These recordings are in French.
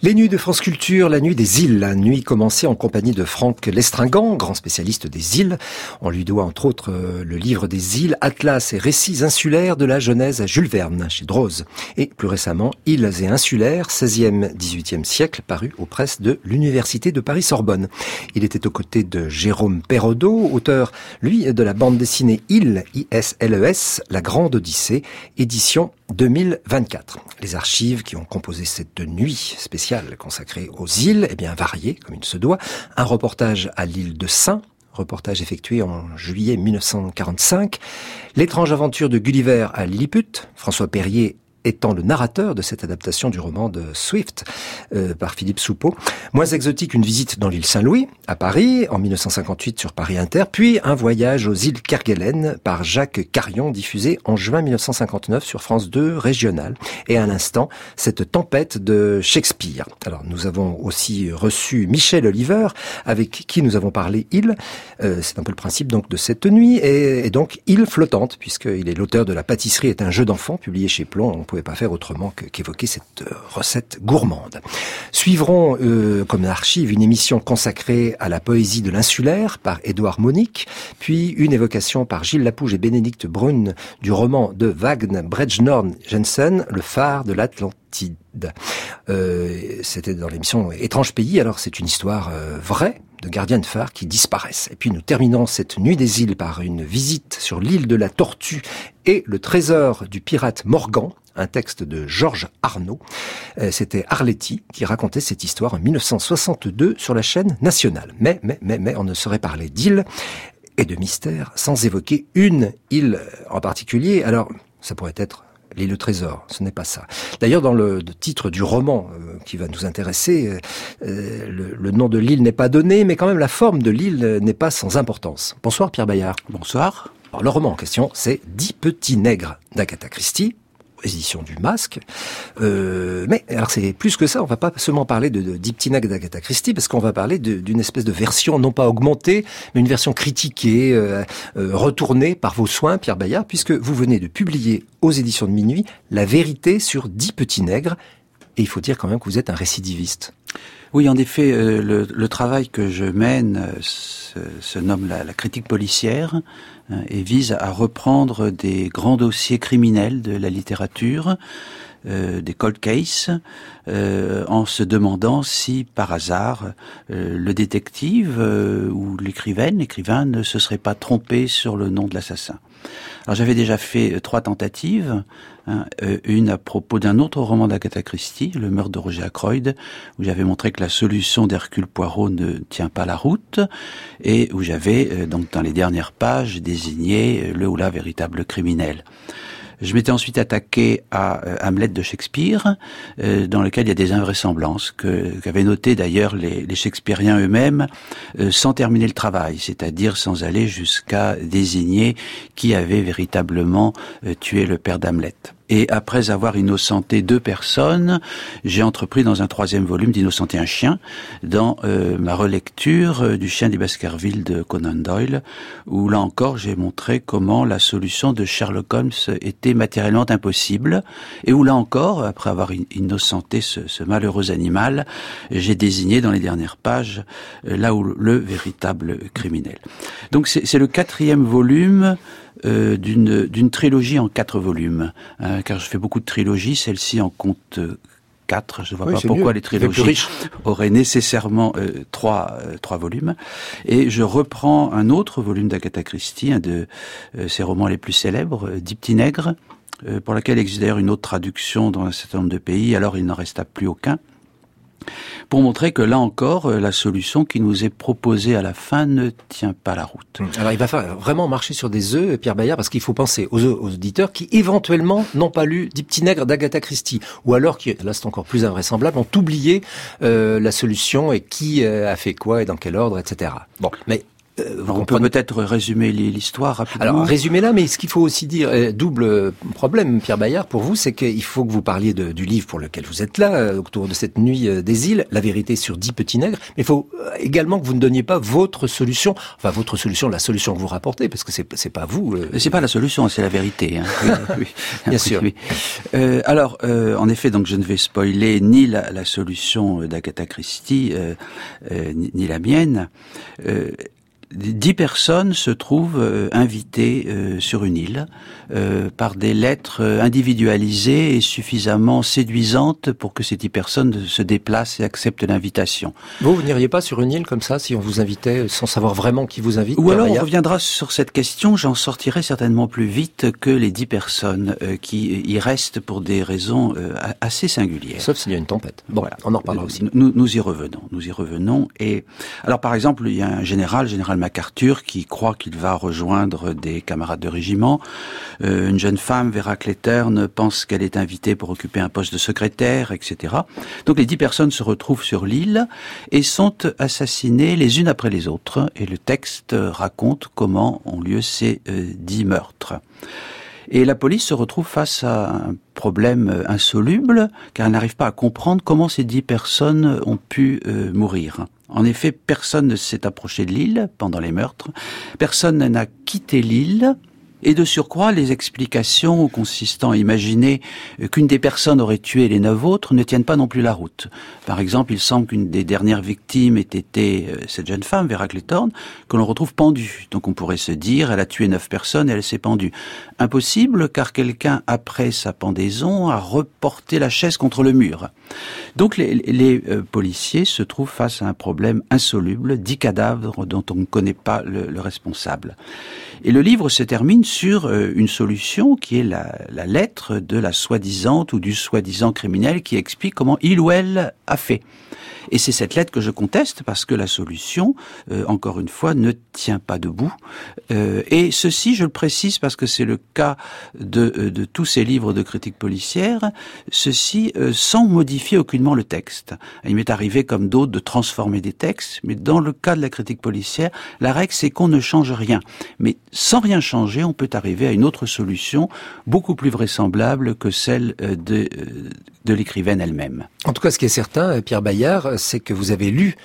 Les nuits de France Culture, la nuit des îles. La nuit commencée en compagnie de Franck Lestringant, grand spécialiste des îles. On lui doit entre autres le livre des îles, Atlas et récits insulaires de la Genèse à Jules Verne, chez Droz. Et plus récemment, Îles et insulaires, 16e, 18e siècle, paru aux presses de l'Université de Paris-Sorbonne. Il était aux côtés de Jérôme Perraudot, auteur, lui, de la bande dessinée Îles, I-S-L-E-S, La Grande Odyssée, édition 2024. Les archives qui ont composé cette nuit spéciale consacrée aux îles, variées, comme il se doit. Un reportage à l'île de Saint, reportage effectué en juillet 1945. L'étrange aventure de Gulliver à Lilliput, François Perrier étant le narrateur de cette adaptation du roman de Swift par Philippe Soupeau. Moins exotique, une visite dans l'île Saint-Louis, à Paris, en 1958 sur Paris Inter, puis un voyage aux îles Kerguelen par Jacques Carion, diffusé en juin 1959 sur France 2 régionale. Et à l'instant, cette tempête de Shakespeare. Alors, nous avons aussi reçu Michel Oliver, avec qui nous avons parlé île. C'est un peu le principe donc de cette nuit, et donc île flottante, puisqu'il est l'auteur de La pâtisserie est un jeu d'enfant, publié chez Plon. On pouvait pas faire autrement qu'évoquer cette recette gourmande. Suivront comme archive une émission consacrée à la poésie de l'insulaire par Édouard Monique, puis une évocation par Gilles Lapouge et Bénédicte Brune du roman de Vagn Brednorn Jensen, Le phare de l'Atlantide. C'était dans l'émission Étrange pays. Alors c'est une histoire vraie de gardiens de phare qui disparaissent. Et puis nous terminons cette nuit des îles par une visite sur l'île de la Tortue et le trésor du pirate Morgan, un texte de Georges Arnaud. C'était Arletty qui racontait cette histoire en 1962 sur la chaîne nationale. Mais on ne saurait parler d'île et de mystère sans évoquer une île en particulier. Alors, ça pourrait être l'île au trésor, ce n'est pas ça. D'ailleurs, dans le titre du roman qui va nous intéresser, le nom de l'île n'est pas donné, mais quand même la forme de l'île n'est pas sans importance. Bonsoir Pierre Bayard. Bonsoir. Alors, le roman en question, c'est 10 petits nègres d'Agatha Christie, édition du Masque. Mais alors c'est plus que ça, on va pas seulement parler de 10 petits nègres d'Agatha Christie, parce qu'on va parler d'une espèce de version, non pas augmentée, mais une version critiquée, retournée par vos soins, Pierre Bayard, puisque vous venez de publier aux éditions de Minuit La vérité sur 10 petits nègres, et il faut dire quand même que vous êtes un récidiviste. Oui, en effet, le travail que je mène se nomme la critique policière et vise à reprendre des grands dossiers criminels de la littérature, des cold cases, en se demandant si, par hasard, le détective ou l'écrivain ne se serait pas trompé sur le nom de l'assassin. Alors j'avais déjà fait 3 tentatives, une à propos d'un autre roman d'Agatha Christie, Le meurtre de Roger Ackroyd, où j'avais montré que la solution d'Hercule Poirot ne tient pas la route, et où j'avais, donc dans les dernières pages, désigné le ou la véritable criminel. Je m'étais ensuite attaqué à Hamlet de Shakespeare, dans lequel il y a des invraisemblances qu'avaient noté d'ailleurs les Shakespeariens eux-mêmes, sans terminer le travail, c'est-à-dire sans aller jusqu'à désigner qui avait véritablement tué le père d'Hamlet. Et après avoir innocenté 2 personnes, j'ai entrepris dans un 3e volume d'innocenter un chien, dans ma relecture du Chien des Baskerville de Conan Doyle, où là encore j'ai montré comment la solution de Sherlock Holmes était matériellement impossible, et où là encore, après avoir innocenté ce malheureux animal, j'ai désigné dans les dernières pages là où le véritable criminel. Donc c'est le 4e volume d'une trilogie en 4 volumes, car je fais beaucoup de trilogies, celle-ci en compte 4, je ne vois pas pourquoi les trilogies auraient nécessairement 3 volumes, et je reprends un autre volume d'Agatha Christie, un de ses romans les plus célèbres, 10 petits nègres, pour laquelle existe d'ailleurs une autre traduction dans un certain nombre de pays, alors il n'en resta plus aucun, pour montrer que là encore, la solution qui nous est proposée à la fin ne tient pas la route. Alors il va falloir vraiment marcher sur des œufs, Pierre Bayard, parce qu'il faut penser aux auditeurs qui éventuellement n'ont pas lu 10 petits nègres d'Agatha Christie, ou alors qui, là c'est encore plus invraisemblable, ont oublié la solution et qui a fait quoi et dans quel ordre, etc. Bon, mais On peut peut-être résumer l'histoire rapidement. Alors, résumez-la, mais ce qu'il faut aussi dire, double problème, Pierre Bayard, pour vous, c'est qu'il faut que vous parliez du livre pour lequel vous êtes là, autour de cette nuit des îles, La vérité sur 10 petits nègres, mais il faut également que vous ne donniez pas votre solution, la solution que vous rapportez, parce que c'est pas vous. C'est pas la solution, c'est la vérité. Hein. Oui. Bien sûr. Oui. Alors, en effet, donc je ne vais spoiler ni la solution d'Agatha Christie, ni la mienne. 10 personnes se trouvent invitées sur une île par des lettres individualisées et suffisamment séduisantes pour que ces 10 personnes se déplacent et acceptent l'invitation. Vous n'iriez pas sur une île comme ça si on vous invitait sans savoir vraiment qui vous invite? Ou alors on reviendra sur cette question, j'en sortirai certainement plus vite que les 10 personnes qui y restent pour des raisons assez singulières. Sauf s'il y a une tempête. Bon, voilà. On en reparlera aussi. Nous y revenons. Et alors par exemple, il y a un général MacArthur qui croit qu'il va rejoindre des camarades de régiment. Une jeune femme, Vera Klettern, pense qu'elle est invitée pour occuper un poste de secrétaire, etc. Donc les 10 personnes se retrouvent sur l'île et sont assassinées les unes après les autres. Et le texte raconte comment ont lieu ces 10 meurtres. Et la police se retrouve face à un problème insoluble, car elle n'arrive pas à comprendre comment ces 10 personnes ont pu mourir. En effet, personne ne s'est approché de l'île pendant les meurtres, personne n'a quitté l'île, et de surcroît, les explications consistant à imaginer qu'une des personnes aurait tué les 9 autres ne tiennent pas non plus la route. Par exemple, il semble qu'une des dernières victimes ait été cette jeune femme, Vera Klettern, que l'on retrouve pendue. Donc on pourrait se dire, elle a tué 9 personnes et elle s'est pendue. Impossible, car quelqu'un, après sa pendaison, a reporté la chaise contre le mur. Donc les policiers se trouvent face à un problème insoluble, 10 cadavres dont on ne connaît pas le responsable. Et le livre se termine sur une solution qui est la lettre de la soi-disant ou du soi-disant criminel qui explique comment il ou elle a fait. Et c'est cette lettre que je conteste parce que la solution, encore une fois, ne tient pas debout. Et ceci, je le précise parce que c'est le cas de tous ces livres de critique policière, ceci sans modifier aucunement le texte. Il m'est arrivé, comme d'autres, de transformer des textes, mais dans le cas de la critique policière, la règle c'est qu'on ne change rien. Mais sans rien changer, on peut arriver à une autre solution, beaucoup plus vraisemblable que celle de l'écrivaine elle-même. En tout cas, ce qui est certain, Pierre Bayard, c'est que vous avez lu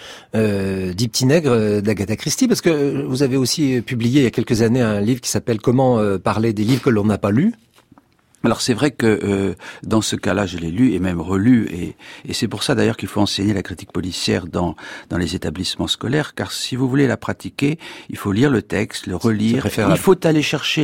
10 petits nègres d'Agatha Christie, parce que vous avez aussi publié il y a quelques années un livre qui s'appelle « Comment parler des livres que l'on n'a pas lus ». Alors c'est vrai que dans ce cas-là, je l'ai lu et même relu, et c'est pour ça d'ailleurs qu'il faut enseigner la critique policière dans les établissements scolaires, car si vous voulez la pratiquer, il faut lire le texte, le relire, il faut aller chercher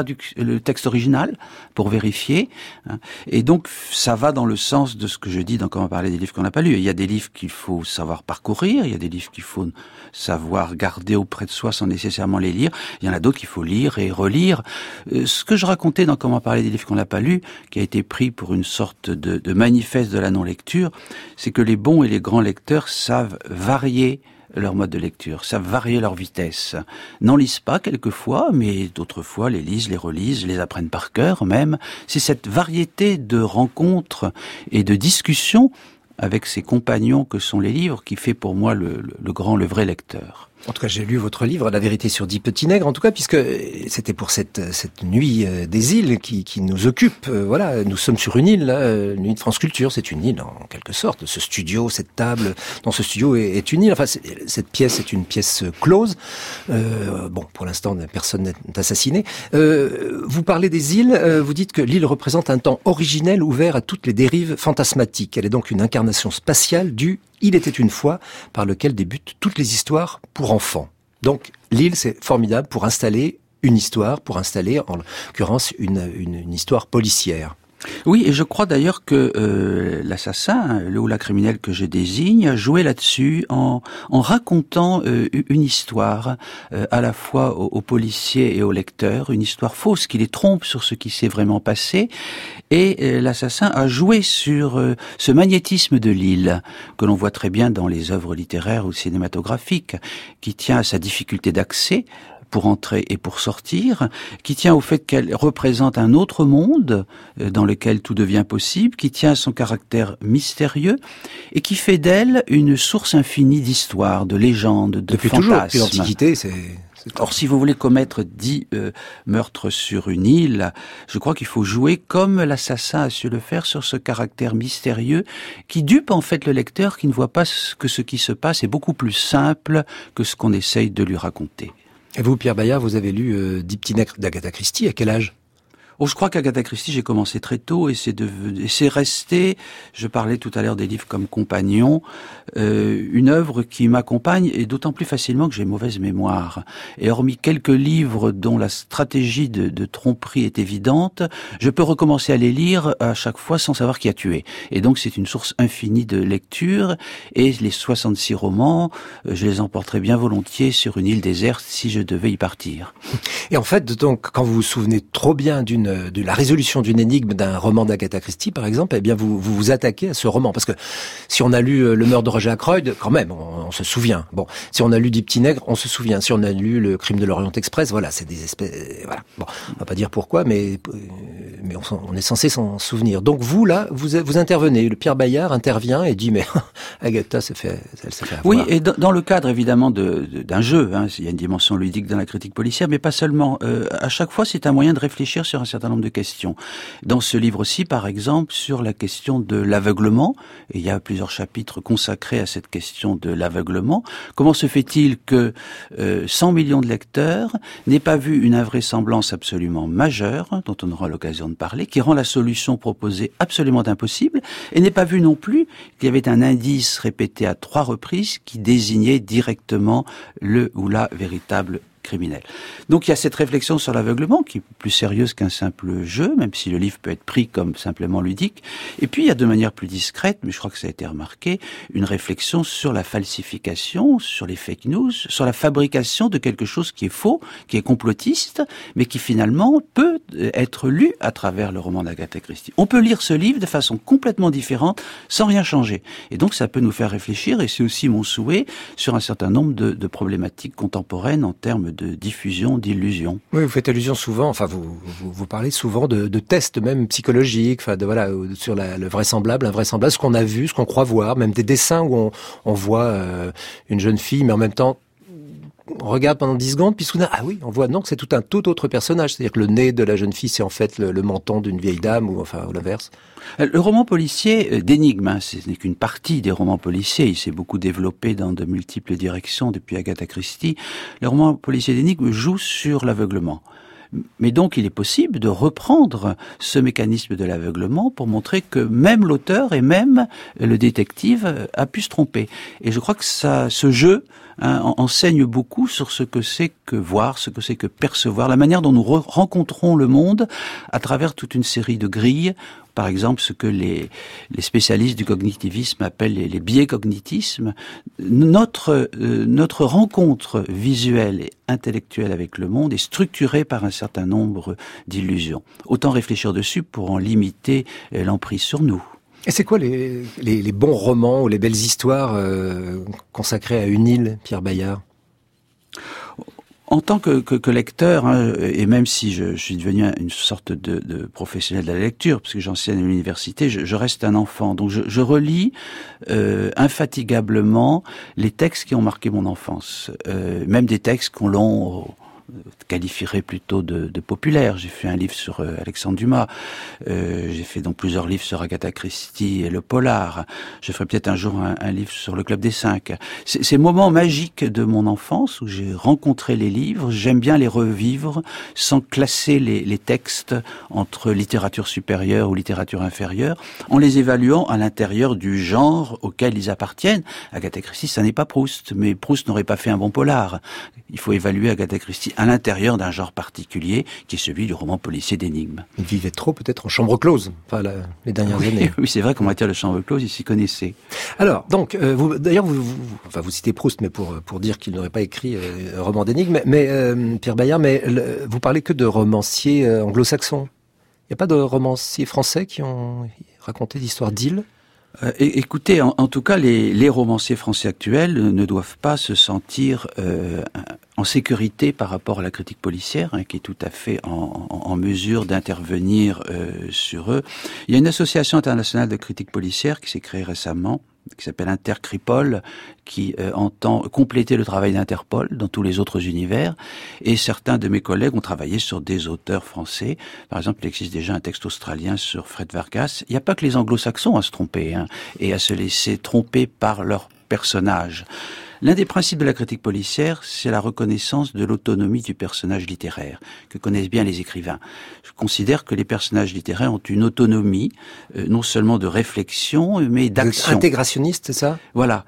le texte original pour vérifier, hein, et donc ça va dans le sens de ce que je dis dans Comment parler des livres qu'on n'a pas lus. Il y a des livres qu'il faut savoir parcourir, il y a des livres qu'il faut savoir garder auprès de soi sans nécessairement les lire, il y en a d'autres qu'il faut lire et relire. Ce que je racontais dans Comment parler des livres qu'on n'a pas lus, qui a été pris pour une sorte de manifeste de la non-lecture, c'est que les bons et les grands lecteurs savent varier leur mode de lecture, savent varier leur vitesse. N'en lisent pas quelquefois, mais d'autres fois les lisent, les relisent, les apprennent par cœur même. C'est cette variété de rencontres et de discussions avec ses compagnons que sont les livres qui fait pour moi le vrai lecteur. En tout cas, j'ai lu votre livre, La vérité sur 10 petits nègres, en tout cas, puisque c'était pour cette nuit des îles qui nous occupe. Voilà, nous sommes sur une île, là, nuit de France Culture, c'est une île en quelque sorte. Ce studio, cette table dans ce studio est une île. Enfin, cette pièce est une pièce close. Bon, pour l'instant, personne n'est assassiné. Vous parlez des îles, vous dites que l'île représente un temps originel ouvert à toutes les dérives fantasmatiques. Elle est donc une incarnation spatiale du Il était une fois, par lequel débutent toutes les histoires pour enfants. Donc, l'île, c'est formidable pour installer une histoire, pour installer, en l'occurrence, une histoire policière. Oui, et je crois d'ailleurs que l'assassin, le ou la criminelle que je désigne, a joué là-dessus en racontant une histoire à la fois aux policiers et aux lecteurs, une histoire fausse qui les trompe sur ce qui s'est vraiment passé. Et l'assassin a joué sur ce magnétisme de l'île que l'on voit très bien dans les œuvres littéraires ou cinématographiques, qui tient à sa difficulté d'accès pour entrer et pour sortir, qui tient au fait qu'elle représente un autre monde dans lequel tout devient possible, qui tient à son caractère mystérieux et qui fait d'elle une source infinie d'histoires, de légendes, de depuis fantasmes. Toujours, depuis l'Antiquité, Or, si vous voulez commettre 10 meurtres sur une île, je crois qu'il faut jouer comme l'assassin a su le faire sur ce caractère mystérieux qui dupe en fait le lecteur qui ne voit pas que ce qui se passe est beaucoup plus simple que ce qu'on essaye de lui raconter. Et vous, Pierre Bayard, vous avez lu Dix petits nègres d'Agatha Christie, à quel âge ? Oh, je crois qu'Agatha Christie, j'ai commencé très tôt et c'est resté, je parlais tout à l'heure des livres comme Compagnon, une œuvre qui m'accompagne et d'autant plus facilement que j'ai mauvaise mémoire. Et hormis quelques livres dont la stratégie de tromperie est évidente, je peux recommencer à les lire à chaque fois sans savoir qui a tué. Et donc c'est une source infinie de lecture et les 66 romans, je les emporterais bien volontiers sur une île déserte si je devais y partir. Et en fait, donc, quand vous vous souvenez trop bien de la résolution d'une énigme d'un roman d'Agatha Christie, par exemple, eh bien, vous vous attaquez à ce roman. Parce que si on a lu Le meurtre de Roger Ackroyd, quand même, on se souvient. Bon, si on a lu Dix petits nègres, on se souvient. Si on a lu Le crime de l'Orient Express, voilà, c'est des espèces, voilà. Bon, on va pas dire pourquoi, mais on est censé s'en souvenir. Donc vous, là, vous intervenez. Le Pierre Bayard intervient et dit, mais Agatha elle s'est fait avoir. Oui, et dans le cadre, évidemment, d'un jeu, hein, il y a une dimension ludique dans la critique policière, mais pas seulement. À chaque fois, c'est un moyen de réfléchir sur un certain nombre de questions. Dans ce livre-ci, par exemple, sur la question de l'aveuglement, et il y a plusieurs chapitres consacrés à cette question de l'aveuglement. Comment se fait-il que 100 millions de lecteurs n'aient pas vu une invraisemblance absolument majeure, dont on aura l'occasion de parler, qui rend la solution proposée absolument impossible, et n'aient pas vu non plus qu'il y avait un indice répété à 3 reprises qui désignait directement le ou la véritable criminel. Donc il y a cette réflexion sur l'aveuglement qui est plus sérieuse qu'un simple jeu, même si le livre peut être pris comme simplement ludique. Et puis il y a de manière plus discrète, mais je crois que ça a été remarqué, une réflexion sur la falsification, sur les fake news, sur la fabrication de quelque chose qui est faux, qui est complotiste, mais qui finalement peut être lu à travers le roman d'Agatha Christie. On peut lire ce livre de façon complètement différente, sans rien changer. Et donc ça peut nous faire réfléchir, et c'est aussi mon souhait, sur un certain nombre de problématiques contemporaines en termes de diffusion, d'illusion. Oui, vous faites allusion souvent, enfin vous parlez souvent de tests même psychologiques, enfin voilà, sur le vraisemblable, invraisemblable, ce qu'on a vu, ce qu'on croit voir, même des dessins où on voit une jeune fille, mais en même temps on regarde pendant 10 secondes, puis soudain, ah oui, on voit non que c'est tout un tout autre personnage, c'est-à-dire que le nez de la jeune fille, c'est en fait le menton d'une vieille dame, ou l'inverse. Le roman policier d'énigmes, hein, ce n'est qu'une partie des romans policiers, il s'est beaucoup développé dans de multiples directions depuis Agatha Christie. Le roman policier d'énigmes joue sur l'aveuglement. Mais donc il est possible de reprendre ce mécanisme de l'aveuglement pour montrer que même l'auteur et même le détective a pu se tromper. Et je crois que ce jeu enseigne beaucoup sur ce que c'est que voir, ce que c'est que percevoir, la manière dont nous rencontrons le monde à travers toute une série de grilles. Par exemple, ce que les spécialistes du cognitivisme appellent les biais cognitismes. Notre rencontre visuelle et intellectuelle avec le monde est structurée par un certain nombre d'illusions. Autant réfléchir dessus pour en limiter l'emprise sur nous. Et c'est quoi les bons romans ou les belles histoires consacrées à une île, Pierre Bayard ? En tant que lecteur, hein, et même si je suis devenu une sorte de professionnel de la lecture, parce que j'enseigne à l'université, je reste un enfant. Donc je relis infatigablement les textes qui ont marqué mon enfance. Même des textes qu'on qualifierait plutôt de populaire. J'ai fait un livre sur Alexandre Dumas. J'ai fait donc plusieurs livres sur Agatha Christie et le polar. Je ferai peut-être un jour un livre sur le Club des 5. Ces moments magiques de mon enfance où j'ai rencontré les livres, j'aime bien les revivre sans classer les textes entre littérature supérieure ou littérature inférieure, en les évaluant à l'intérieur du genre auquel ils appartiennent. Agatha Christie, ça n'est pas Proust, mais Proust n'aurait pas fait un bon polar. Il faut évaluer Agatha Christie à l'intérieur d'un genre particulier, qui est celui du roman policier d'énigmes. Il vivait trop peut-être en chambre close, les dernières années. Oui, c'est vrai qu'en matière de chambre close, il s'y connaissait. Alors, donc, vous citez Proust, mais pour dire qu'il n'aurait pas écrit un roman d'énigmes, mais Pierre Bayard, mais vous parlez que de romanciers anglo-saxons. Il n'y a pas de romanciers français qui ont raconté d'histoires d'îles ? Écoutez, en tout cas, les romanciers français actuels ne doivent pas se sentir en sécurité par rapport à la critique policière, qui est tout à fait en mesure d'intervenir sur eux. Il y a une association internationale de critique policière qui s'est créée récemment, qui s'appelle Intercripol, qui entend compléter le travail d'Interpol dans tous les autres univers. Et certains de mes collègues ont travaillé sur des auteurs français. Par exemple, il existe déjà un texte australien sur Fred Vargas. Il n'y a pas que les anglo-saxons à se tromper, et à se laisser tromper par leurs personnages. L'un des principes de la critique policière, c'est la reconnaissance de l'autonomie du personnage littéraire, que connaissent bien les écrivains. Je considère que les personnages littéraires ont une autonomie, non seulement de réflexion, mais d'action. Intégrationniste, c'est ça ? Voilà.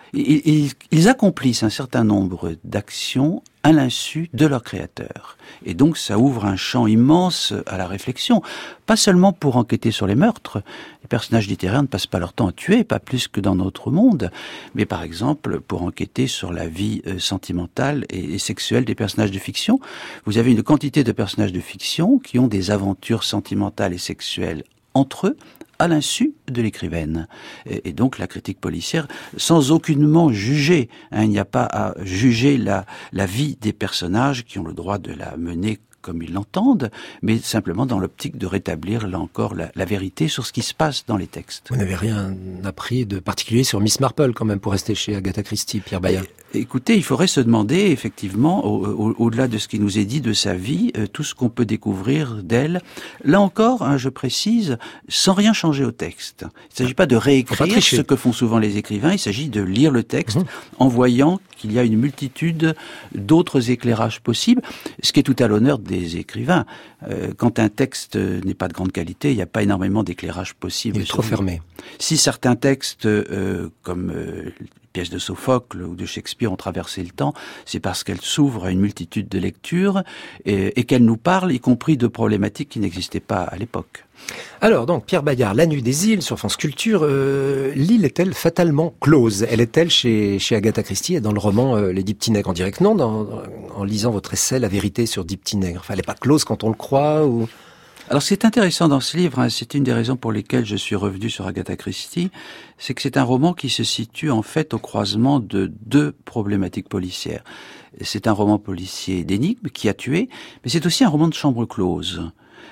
Ils accomplissent un certain nombre d'actions à l'insu de leur créateur. Et donc ça ouvre un champ immense à la réflexion, pas seulement pour enquêter sur les meurtres. Les personnages littéraires ne passent pas leur temps à tuer, pas plus que dans notre monde, mais par exemple pour enquêter sur la vie sentimentale et sexuelle des personnages de fiction. Vous avez une quantité de personnages de fiction qui ont des aventures sentimentales et sexuelles entre eux, à l'insu de l'écrivaine. Et donc la critique policière, sans aucunement juger, il n'y a pas à juger la vie des personnages qui ont le droit de la mener comme ils l'entendent, mais simplement dans l'optique de rétablir, là encore, la vérité sur ce qui se passe dans les textes. Vous n'avez rien appris de particulier sur Miss Marple, quand même, pour rester chez Agatha Christie, Pierre Bayard. Écoutez, il faudrait se demander, effectivement, au-delà de ce qui nous est dit de sa vie, tout ce qu'on peut découvrir d'elle. Là encore, je précise, sans rien changer au texte. Il ne s'agit pas de réécrire ce que font souvent les écrivains, il s'agit de lire le texte en voyant qu'il y a une multitude d'autres éclairages possibles, ce qui est tout à l'honneur des écrivains. Quand un texte n'est pas de grande qualité, il n'y a pas énormément d'éclairage possible. Il est trop fermé. Si certains textes, comme pièces de Sophocle ou de Shakespeare ont traversé le temps, c'est parce qu'elles s'ouvrent à une multitude de lectures et qu'elles nous parlent, y compris de problématiques qui n'existaient pas à l'époque. Alors donc, Pierre Bayard, La Nuit des îles sur France Culture, l'île est-elle fatalement close ? Elle est-elle chez Agatha Christie et dans le roman Les Dix Petits Nègres en direct ? Non, en lisant votre essai La Vérité sur Dix Petits Nègres. Enfin, elle n'est pas close quand on le croit ou... Alors ce qui est intéressant dans ce livre, c'est une des raisons pour lesquelles je suis revenu sur Agatha Christie, c'est que c'est un roman qui se situe en fait au croisement de deux problématiques policières. C'est un roman policier d'énigmes qui a tué, mais c'est aussi un roman de chambre close.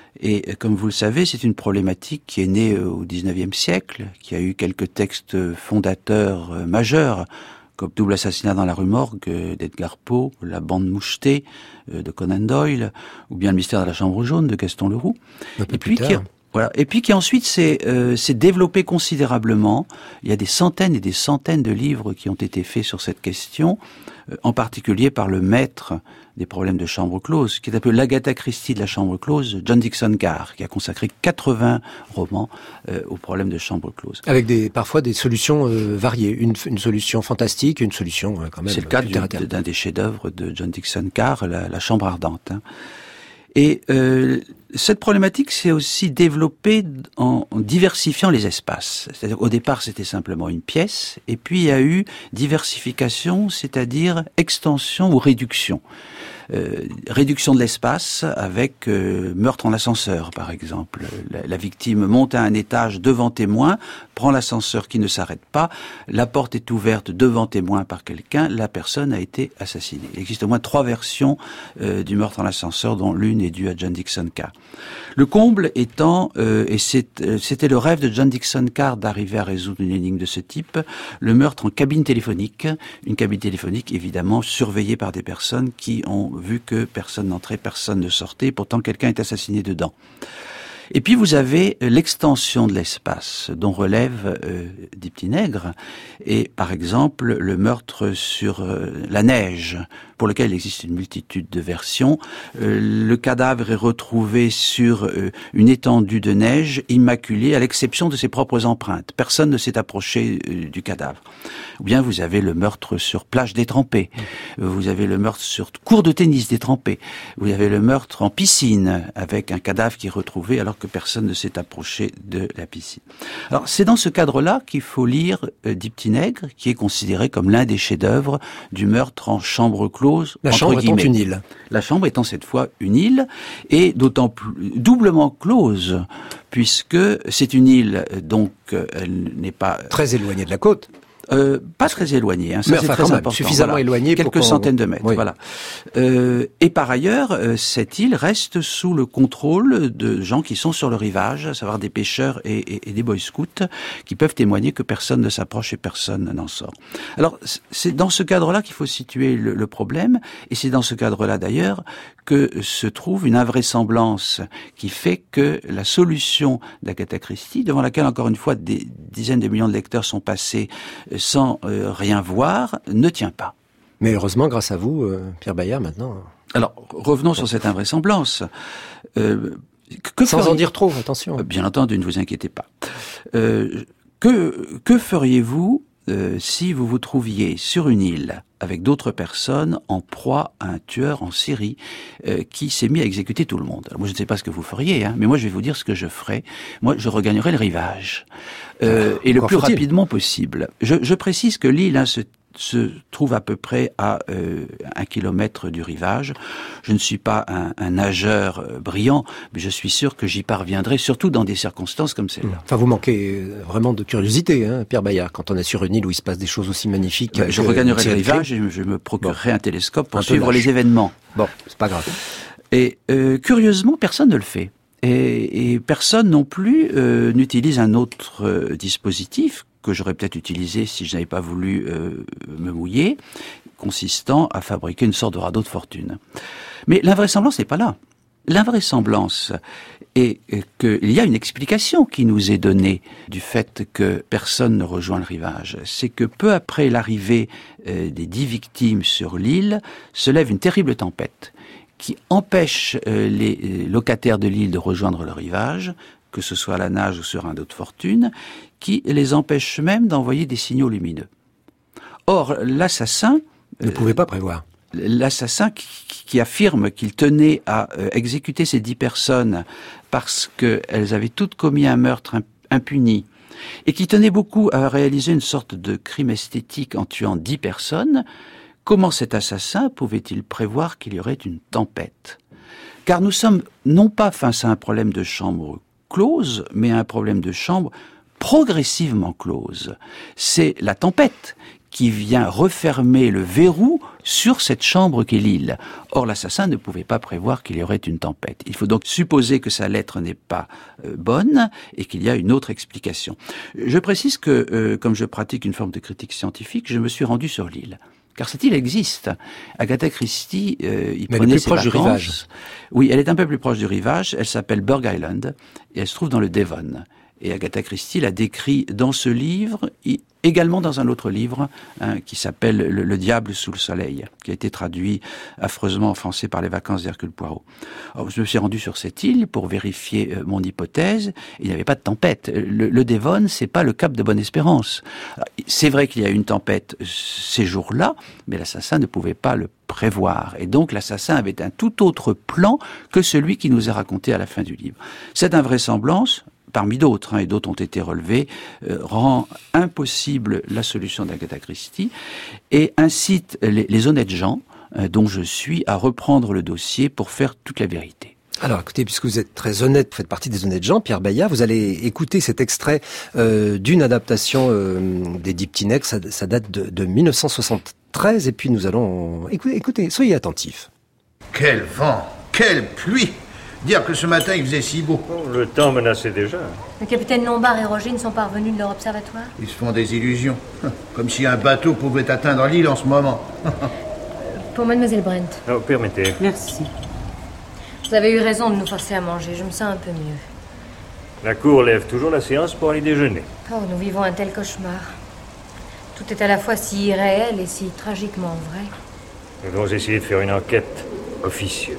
Et comme vous le savez, c'est une problématique qui est née au XIXe siècle, qui a eu quelques textes fondateurs majeurs, comme Double assassinat dans la rue Morgue d'Edgar Poe, La bande mouchetée de Conan Doyle, ou bien Le mystère de la chambre jaune de Gaston Leroux. Et puis qui ensuite s'est développé considérablement. Il y a des centaines et des centaines de livres qui ont été faits sur cette question, en particulier par le maître des problèmes de chambre close, qui est appelé l'Agatha Christie de la chambre close, John Dixon Carr, qui a consacré 80 romans aux problèmes de chambre close. Avec parfois des solutions variées, une solution fantastique, une solution quand même... C'est le cas d'un des chefs-d'œuvre de John Dixon Carr, la chambre ardente. Et cette problématique s'est aussi développée en diversifiant les espaces. C'est-à-dire au départ c'était simplement une pièce, et puis il y a eu diversification, c'est-à-dire extension ou réduction. Réduction de l'espace avec meurtre en ascenseur, par exemple. La victime monte à un étage devant témoin, prend l'ascenseur qui ne s'arrête pas, la porte est ouverte devant témoin par quelqu'un, la personne a été assassinée. Il existe au moins 3 versions du meurtre en ascenseur, dont l'une est due à John Dixon Carr. Le comble étant, et c'était le rêve de John Dixon Carr d'arriver à résoudre une énigme de ce type, le meurtre en cabine téléphonique. Une cabine téléphonique évidemment surveillée par des personnes qui ont vu que personne n'entrait, personne ne sortait, pourtant quelqu'un est assassiné dedans. Et puis vous avez l'extension de l'espace dont relève Dix Petits Nègres, et par exemple le meurtre sur la neige, pour lequel il existe une multitude de versions. Le cadavre est retrouvé sur une étendue de neige immaculée, à l'exception de ses propres empreintes. Personne ne s'est approché du cadavre. Ou bien vous avez le meurtre sur plage détrempée. Vous avez le meurtre sur cours de tennis détrempé. Vous avez le meurtre en piscine, avec un cadavre qui est retrouvé alors que personne ne s'est approché de la piscine. Alors c'est dans ce cadre-là qu'il faut lire Dix Petits Nègres, qui est considéré comme l'un des chefs-d'œuvre du meurtre en chambre close. La chambre étant une île. La chambre étant cette fois une île, et d'autant plus doublement close, puisque c'est une île, donc elle n'est pas... Très éloignée de la côte. Pas très éloigné, ça mais c'est enfin, très quand même, important. Suffisamment éloigné pour quelques centaines de mètres, oui. voilà. Et par ailleurs, cette île reste sous le contrôle de gens qui sont sur le rivage, à savoir des pêcheurs et des boy scouts, qui peuvent témoigner que personne ne s'approche et personne n'en sort. Alors, c'est dans ce cadre-là qu'il faut situer le problème, et c'est dans ce cadre-là d'ailleurs que se trouve une invraisemblance qui fait que la solution d'Agatha Christie, devant laquelle encore une fois des dizaines de millions de lecteurs sont passés sans rien voir, ne tient pas. Mais heureusement, grâce à vous, Pierre Bayard, maintenant... Alors, revenons sur cette invraisemblance. Sans en dire trop, attention. Bien entendu, ne vous inquiétez pas. Que feriez-vous si vous vous trouviez sur une île avec d'autres personnes en proie à un tueur en série qui s'est mis à exécuter tout le monde? Alors moi, je ne sais pas ce que vous feriez, mais moi, je vais vous dire ce que je ferais. Moi, je regagnerais le rivage. Et le plus rapidement possible. Je précise que l'île se trouve à peu près à 1 kilomètre du rivage. Je ne suis pas un nageur brillant, mais je suis sûr que j'y parviendrai, surtout dans des circonstances comme celle-là. Enfin, vous manquez vraiment de curiosité, Pierre Bayard, quand on est sur une île où il se passe des choses aussi magnifiques. Je regagnerai le rivage et je me procurerai un télescope pour suivre les événements. Bon, c'est pas grave. Et curieusement, personne ne le fait. Et personne non plus n'utilise un autre dispositif que j'aurais peut-être utilisé si je n'avais pas voulu me mouiller, consistant à fabriquer une sorte de radeau de fortune. Mais l'invraisemblance n'est pas là. L'invraisemblance est qu'il y a une explication qui nous est donnée du fait que personne ne rejoint le rivage. C'est que peu après l'arrivée des 10 victimes sur l'île, se lève une terrible tempête qui empêche les locataires de l'île de rejoindre le rivage, que ce soit à la nage ou sur un dos de fortune, qui les empêche même d'envoyer des signaux lumineux. Or, l'assassin... ne pouvait pas prévoir. L'assassin qui affirme qu'il tenait à exécuter ces 10 personnes parce qu'elles avaient toutes commis un meurtre impuni, et qui tenait beaucoup à réaliser une sorte de crime esthétique en tuant 10 personnes, comment cet assassin pouvait-il prévoir qu'il y aurait une tempête? Car nous sommes non pas face à un problème de chambre close, mais à un problème de chambre progressivement close. C'est la tempête qui vient refermer le verrou sur cette chambre qu'est l'île. Or, l'assassin ne pouvait pas prévoir qu'il y aurait une tempête. Il faut donc supposer que sa lettre n'est pas bonne et qu'il y a une autre explication. Je précise que, comme je pratique une forme de critique scientifique, je me suis rendu sur l'île. Car cette île existe. Agatha Christie, il prenait ses vacances. Du rivage. Oui, elle est un peu plus proche du rivage. Elle s'appelle Burgh Island et elle se trouve dans le Devon. Et Agatha Christie l'a décrit dans ce livre, également dans un autre livre qui s'appelle Le diable sous le soleil, qui a été traduit affreusement en français par Les vacances d'Hercule Poirot. Alors, je me suis rendu sur cette île pour vérifier mon hypothèse. Il n'y avait pas de tempête. Le Devon, c'est pas le cap de Bonne-Espérance. Alors, c'est vrai qu'il y a eu une tempête ces jours-là, mais l'assassin ne pouvait pas le prévoir. Et donc l'assassin avait un tout autre plan que celui qui nous est raconté à la fin du livre. Cette invraisemblance, parmi d'autres, et d'autres ont été relevés, rend impossible la solution d'Agatha Christie et incite les honnêtes gens, dont je suis, à reprendre le dossier pour faire toute la vérité. Alors écoutez, puisque vous êtes très honnête, vous faites partie des honnêtes gens, Pierre Bayard, vous allez écouter cet extrait d'une adaptation d'Édith Pinel, ça date de 1973, et puis nous allons... Écoutez, soyez attentifs. Quel vent, quelle pluie! Dire que ce matin il faisait si beau. Oh, le temps menaçait déjà. Le capitaine Lombard et Roger ne sont pas revenus de leur observatoire? Ils se font des illusions. Comme si un bateau pouvait atteindre l'île en ce moment. Pour Mademoiselle Brent. Oh, permettez. Merci. Vous avez eu raison de nous forcer à manger, je me sens un peu mieux. La cour lève toujours la séance pour aller déjeuner. Oh, nous vivons un tel cauchemar. Tout est à la fois si irréel et si tragiquement vrai. Nous allons essayer de faire une enquête officieuse.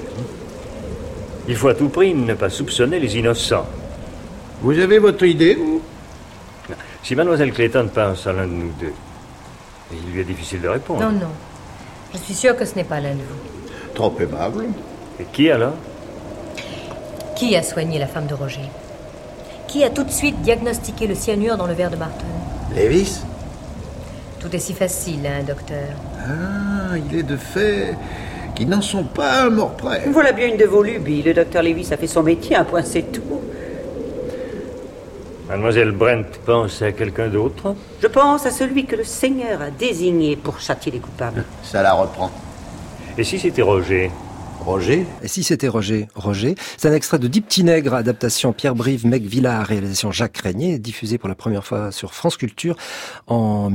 Il faut à tout prix ne pas soupçonner les innocents. Vous avez votre idée, vous? Si Mademoiselle Clayton pense à l'un de nous deux, il lui est difficile de répondre. Non, non. Je suis sûre que ce n'est pas l'un de vous. Trop aimable. Et qui alors? Qui a soigné la femme de Roger? Qui a tout de suite diagnostiqué le cyanure dans le verre de Barton? Lévis? Tout est si facile, hein, docteur? Ah, il est de fait... qui n'en sont pas un mort près. Voilà bien une de vos lubies. Le docteur Lévis a fait son métier, un point c'est tout. Mademoiselle Brent pense à quelqu'un d'autre? Je pense à celui que le Seigneur a désigné pour châtier les coupables. Ça la reprend. Et si c'était Roger? Roger? Et si c'était Roger? Roger, c'est un extrait de Dix petits nègres, adaptation Pierre Brive, Meg Villard, réalisation Jacques Régnier, diffusé pour la première fois sur France Culture en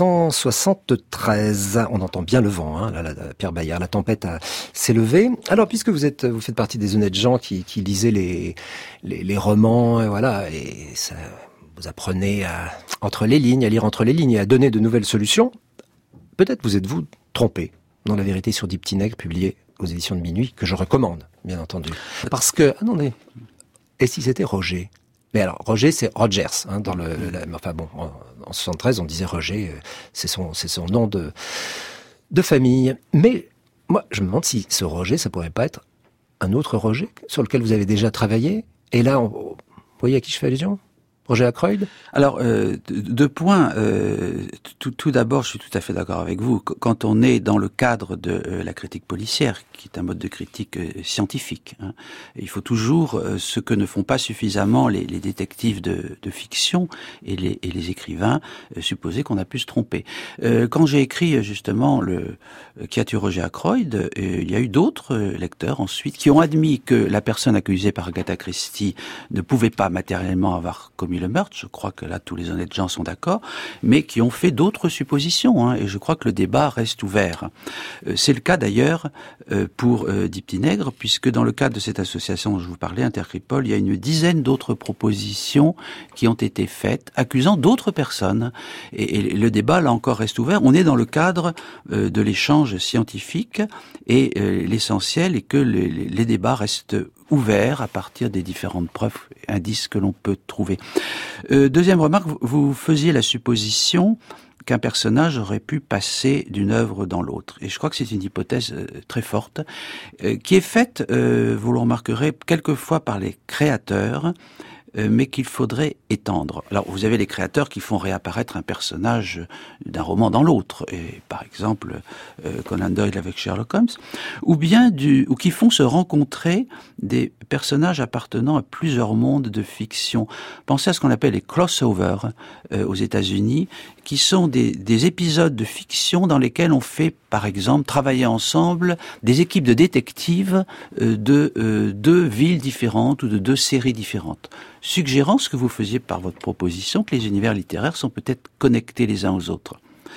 1973. On entend bien le vent, hein, là, Pierre Bayard, la tempête s'est levée. Alors, puisque vous faites partie des honnêtes gens qui lisaient les romans, et voilà, et ça, vous apprenez à lire entre les lignes et à donner de nouvelles solutions, peut-être vous êtes-vous trompé dans La vérité sur Dix petits nègres, publié aux éditions de Minuit, que je recommande, bien entendu. Parce que, attendez, et si c'était Roger? Mais alors, Roger, c'est Rogers, hein, dans enfin bon, en 73, on disait Roger, c'est son nom de famille. Mais, moi, je me demande si ce Roger, ça pourrait pas être un autre Roger, sur lequel vous avez déjà travaillé. Et là, vous voyez à qui je fais allusion? Roger Ackroyd? Alors, deux points. Tout d'abord, je suis tout à fait d'accord avec vous. Quand on est dans le cadre de la critique policière, qui est un mode de critique scientifique, hein, il faut toujours ce que ne font pas suffisamment les détectives de fiction et les écrivains, supposer qu'on a pu se tromper. Quand j'ai écrit justement Qui a tué Roger Ackroyd, il y a eu d'autres lecteurs ensuite qui ont admis que la personne accusée par Agatha Christie ne pouvait pas matériellement avoir commis le meurtre, je crois que là tous les honnêtes gens sont d'accord, mais qui ont fait d'autres suppositions, hein, et je crois que le débat reste ouvert. C'est le cas d'ailleurs pour Dix petits nègres, puisque dans le cadre de cette association dont je vous parlais, Intercripol, il y a une dizaine d'autres propositions qui ont été faites, accusant d'autres personnes, et le débat là encore reste ouvert. On est dans le cadre de l'échange scientifique, et l'essentiel est que les débats restent ouvert à partir des différentes preuves, indices que l'on peut trouver. Deuxième remarque, vous faisiez la supposition qu'un personnage aurait pu passer d'une œuvre dans l'autre. Et je crois que c'est une hypothèse très forte, qui est faite, vous le remarquerez, quelquefois par les créateurs, mais qu'il faudrait étendre. Alors, vous avez les créateurs qui font réapparaître un personnage d'un roman dans l'autre, et par exemple Conan Doyle avec Sherlock Holmes, ou qui font se rencontrer des personnages appartenant à plusieurs mondes de fiction. Pensez à ce qu'on appelle les crossovers aux États-Unis, qui sont des épisodes de fiction dans lesquels on fait, par exemple, travailler ensemble des équipes de détectives de deux villes différentes ou de deux séries différentes, suggérant ce que vous faisiez par votre proposition, que les univers littéraires sont peut-être connectés les uns aux autres.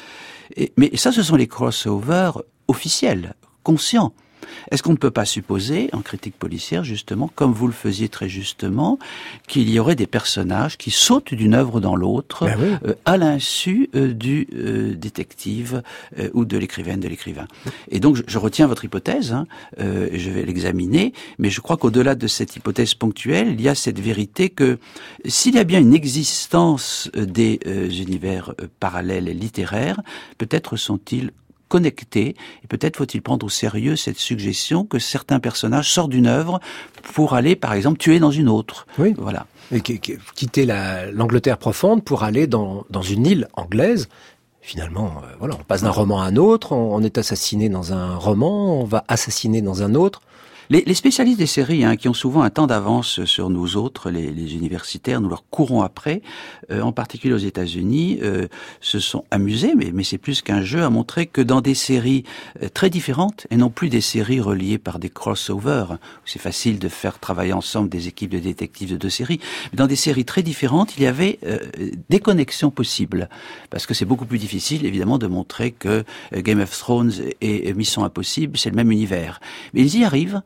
Mais ça, ce sont les crossovers officiels, conscients. Est-ce qu'on ne peut pas supposer, en critique policière, justement, comme vous le faisiez très justement, qu'il y aurait des personnages qui sautent d'une œuvre dans l'autre, à l'insu du détective ou de l'écrivaine, de l'écrivain. Et donc, je retiens votre hypothèse, hein, je vais l'examiner, mais je crois qu'au-delà de cette hypothèse ponctuelle, il y a cette vérité que s'il y a bien une existence des univers parallèles littéraires, peut-être sont-ils connectés, et peut-être faut-il prendre au sérieux cette suggestion que certains personnages sortent d'une œuvre pour aller, par exemple, tuer dans une autre. Oui. Voilà. Et quitter l'Angleterre profonde pour aller dans une île anglaise. Finalement, voilà, on passe d'un roman à un autre, on est assassiné dans un roman, on va assassiner dans un autre. Les spécialistes des séries, hein, qui ont souvent un temps d'avance sur nous autres, les universitaires, nous leur courons après, en particulier aux États-Unis, se sont amusés, mais c'est plus qu'un jeu, à montrer que dans des séries très différentes, et non plus des séries reliées par des crossovers, où c'est facile de faire travailler ensemble des équipes de détectives de deux séries, mais dans des séries très différentes, il y avait des connexions possibles, parce que c'est beaucoup plus difficile, évidemment, de montrer que Game of Thrones et Mission Impossible, c'est le même univers. Mais ils y arrivent,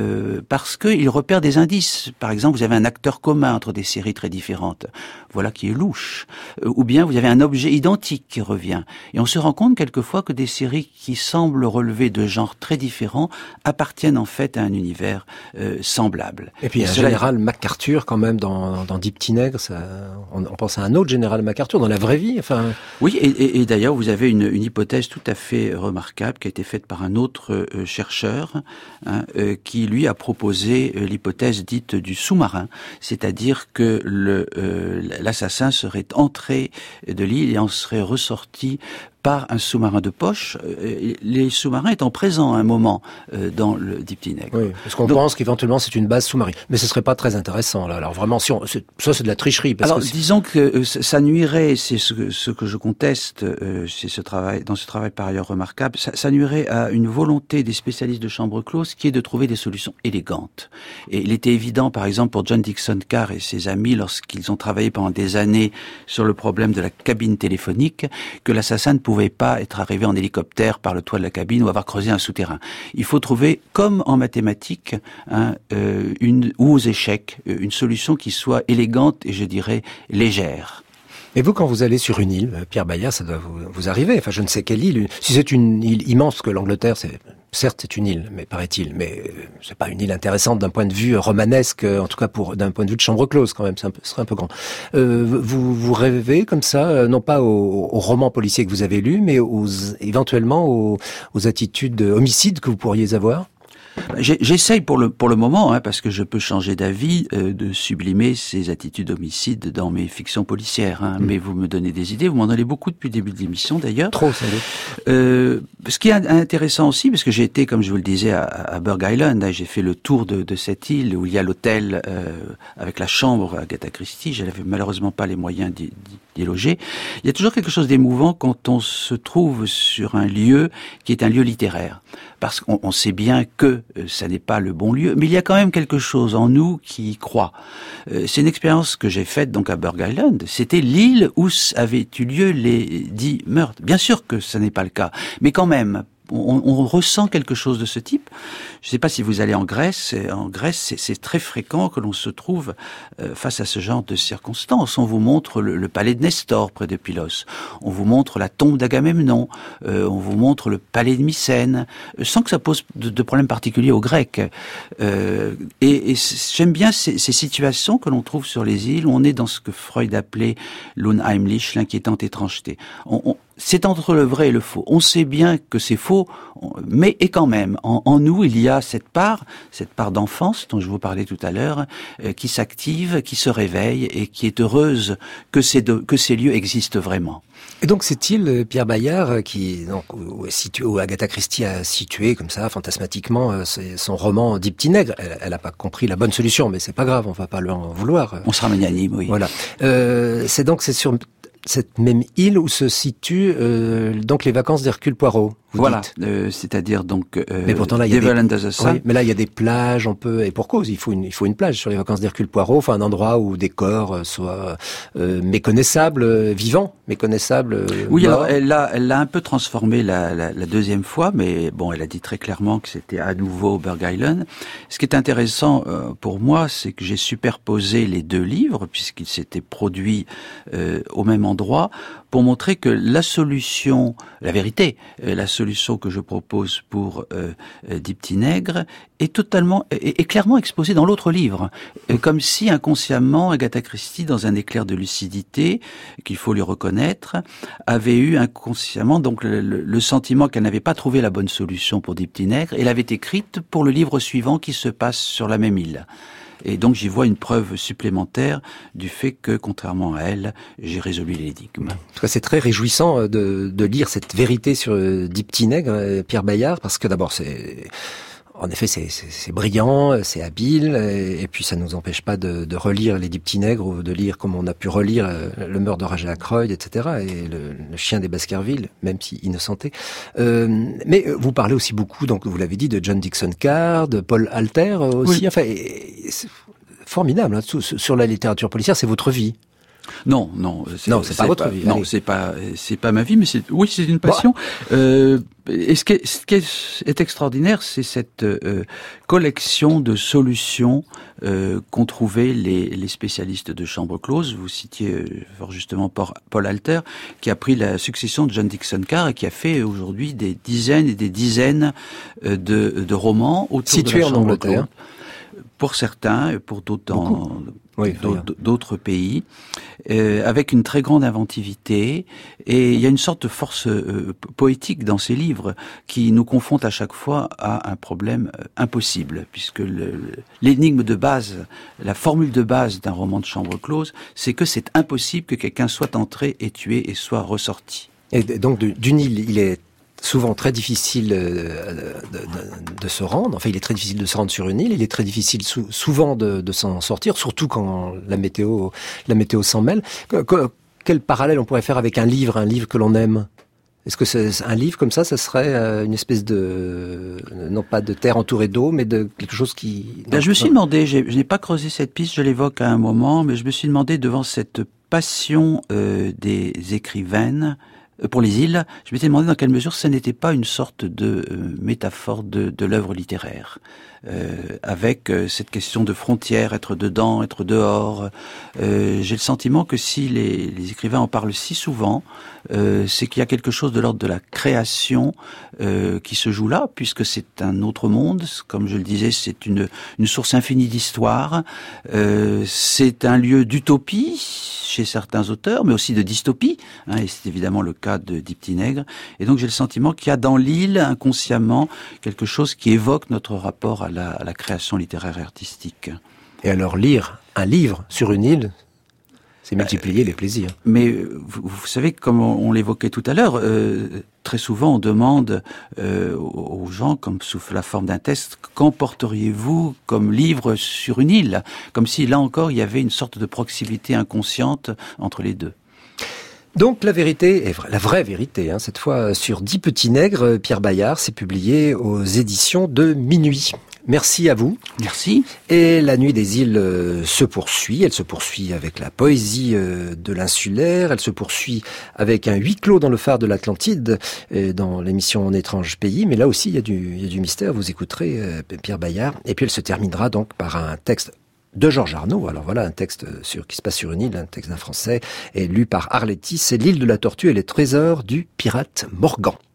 parce qu'ils repèrent des indices. Par exemple, vous avez un acteur commun entre des séries très différentes. Voilà qui est louche. Ou bien vous avez un objet identique qui revient. Et on se rend compte quelquefois que des séries qui semblent relever de genres très différents appartiennent en fait à un univers semblable. Et puis, général MacArthur, quand même, dans Dix petits nègres, on pense à un autre général MacArthur dans la vraie vie. Enfin... Oui, et d'ailleurs, vous avez une hypothèse tout à fait remarquable qui a été faite par un autre chercheur, hein, qui lui a proposé l'hypothèse dite du sous-marin, c'est-à-dire que l'assassin serait entré de l'île et en serait ressorti par un sous-marin de poche, les sous-marins étant présents à un moment dans le Diptynègre. Oui, parce qu'on pense qu'éventuellement c'est une base sous-marine. Mais ce serait pas très intéressant, là. Alors vraiment, ça c'est de la tricherie. Disons que ça nuirait, c'est ce que je conteste, dans ce travail par ailleurs remarquable, ça nuirait à une volonté des spécialistes de chambre close qui est de trouver des solutions élégantes. Et il était évident, par exemple, pour John Dickson Carr et ses amis, lorsqu'ils ont travaillé pendant des années sur le problème de la cabine téléphonique, que l'assassin ne pouvait pas être arrivé en hélicoptère par le toit de la cabine ou avoir creusé un souterrain. Il faut trouver, comme en mathématiques, ou aux échecs, une solution qui soit élégante et je dirais légère. Et vous, quand vous allez sur une île, Pierre Bayard, ça doit vous arriver. Enfin, je ne sais quelle île. Si c'est une île immense, que l'Angleterre, certes, c'est une île, mais paraît-il, mais c'est pas une île intéressante d'un point de vue romanesque, en tout cas d'un point de vue de chambre close, quand même. Ce serait un peu grand. Vous rêvez comme ça, non pas aux romans policiers que vous avez lus, mais éventuellement aux attitudes homicides que vous pourriez avoir? J'essaye pour le moment, parce que je peux changer d'avis, de sublimer ces attitudes homicides dans mes fictions policières. Mais vous me donnez des idées, vous m'en donnez beaucoup depuis le début de l'émission d'ailleurs. Trop, ça doute. Ce qui est intéressant aussi, parce que j'ai été, comme je vous le disais, à Burgh Island, j'ai fait le tour de cette île où il y a l'hôtel avec la chambre Agatha Christie. Je n'avais malheureusement pas les moyens d'y loger. Il y a toujours quelque chose d'émouvant quand on se trouve sur un lieu qui est un lieu littéraire. Parce qu'on sait bien que ça n'est pas le bon lieu, mais il y a quand même quelque chose en nous qui y croit. C'est une expérience que j'ai faite donc à Burgh Island. C'était l'île où avaient eu lieu les 10 meurtres. Bien sûr que ça n'est pas le cas, mais quand même, on ressent quelque chose de ce type. Je ne sais pas si vous allez en Grèce. En Grèce, c'est très fréquent que l'on se trouve face à ce genre de circonstances. On vous montre le palais de Nestor près de Pylos. On vous montre la tombe d'Agamemnon. On vous montre le palais de Mycène, sans que ça pose de problème particulier aux Grecs. Et j'aime bien ces situations que l'on trouve sur les îles où on est dans ce que Freud appelait l'unheimlich, l'inquiétante étrangeté. C'est entre le vrai et le faux. On sait bien que c'est faux, mais et quand même, en nous, il y a cette part d'enfance dont je vous parlais tout à l'heure, qui s'active, qui se réveille et qui est heureuse que ces lieux existent vraiment. Et donc cette île, Pierre Bayard, où Agatha Christie a situé comme ça, fantasmatiquement, son roman Diptynègre, elle n'a pas compris la bonne solution, mais c'est pas grave, on va pas lui en vouloir. On sera magnanime, oui. Voilà. C'est sur cette même île où se situent donc les vacances d'Hercule Poirot. Voilà, c'est-à-dire donc mais pourtant là il y a Devil Under the Sun. Oui, mais là il y a des plages, et pour cause, il faut une plage sur les vacances d'Hercule Poirot, enfin un endroit où des corps soient méconnaissables, vivants, méconnaissables. Oui, morts. alors elle l'a un peu transformé la deuxième fois, mais bon, elle a dit très clairement que c'était à nouveau Burgh Island. Ce qui est intéressant pour moi, c'est que j'ai superposé les deux livres puisqu'ils s'étaient produits au même endroit pour montrer que la solution que je propose pour Diptynègre est clairement exposée dans l'autre livre, comme si inconsciemment Agatha Christie, dans un éclair de lucidité qu'il faut lui reconnaître, avait eu inconsciemment donc le sentiment qu'elle n'avait pas trouvé la bonne solution pour Diptynègre et l'avait écrite pour le livre suivant qui se passe sur la même île. Et donc j'y vois une preuve supplémentaire du fait que, contrairement à elle, j'ai résolu l'énigme. En tout cas, c'est très réjouissant de lire cette vérité sur Diptynègre, Pierre Bayard, parce que d'abord en effet, c'est brillant, c'est habile, et puis ça ne nous empêche pas de relire les Diptynègres ou de lire comme on a pu relire le meurtre de Rachel Ackroyd, etc., et le chien des Baskerville, même si innocenté. Mais vous parlez aussi beaucoup, donc vous l'avez dit, de John Dickson Carr, de Paul Alter aussi. Oui. Enfin, c'est formidable. Hein, sur la littérature policière, c'est votre vie. Non, c'est pas votre vie. Non, c'est pas ma vie, mais c'est une passion. Et ce qui est extraordinaire, c'est cette collection de solutions qu'ont trouvé les spécialistes de chambre close. Vous citiez fort justement Paul Alter, qui a pris la succession de John Dickson Carr et qui a fait aujourd'hui des dizaines et des dizaines de romans autour situés de la chambre en Angleterre. close. Pour certains, pour d'autres d'autres pays, avec une très grande inventivité. Et il y a une sorte de force poétique dans ces livres qui nous confronte à chaque fois à un problème impossible, puisque l'énigme de base, la formule de base d'un roman de chambre close, c'est que c'est impossible que quelqu'un soit entré et tué et soit ressorti. Et donc d'une île, il est souvent très difficile de se rendre. Enfin, il est très difficile de se rendre sur une île. Il est très difficile souvent de s'en sortir, surtout quand la météo s'en mêle. Quel parallèle on pourrait faire avec un livre que l'on aime? Est-ce que c'est un livre comme ça serait une espèce de, non pas de terre entourée d'eau, mais de quelque chose qui... Je me suis demandé, je n'ai pas creusé cette piste, je l'évoque à un moment, mais je me suis demandé devant cette passion des écrivaines pour les îles, je m'étais demandé dans quelle mesure ça n'était pas une sorte de métaphore de l'œuvre littéraire, avec cette question de frontière, être dedans, être dehors. J'ai le sentiment que si les écrivains en parlent si souvent, c'est qu'il y a quelque chose de l'ordre de la création qui se joue là, puisque c'est un autre monde. Comme je le disais, c'est une source infinie d'histoire. C'est un lieu d'utopie chez certains auteurs, mais aussi de dystopie, et c'est évidemment le cas de Diptynègre. Et donc j'ai le sentiment qu'il y a dans l'île, inconsciemment, quelque chose qui évoque notre rapport à la création littéraire et artistique. Et alors lire un livre sur une île, c'est multiplier les plaisirs. Mais vous savez, comme on l'évoquait tout à l'heure, très souvent on demande aux gens, comme sous la forme d'un test, qu'emporteriez-vous comme livre sur une île? Comme si là encore il y avait une sorte de proximité inconsciente entre les deux. Donc la vérité, la vraie vérité, cette fois sur 10 petits nègres, Pierre Bayard, c'est publié aux éditions de Minuit. Merci à vous. Merci. Et la nuit des îles se poursuit. Elle se poursuit avec la poésie de l'insulaire. Elle se poursuit avec un huis clos dans le phare de l'Atlantide, dans l'émission En étrange pays. Mais là aussi, il y a du mystère. Vous écouterez Pierre Bayard. Et puis elle se terminera donc par un texte de Georges Arnaud. Alors voilà, un texte qui se passe sur une île, un texte d'un Français, et lu par Arletty. C'est l'île de la Tortue et les trésors du pirate Morgan.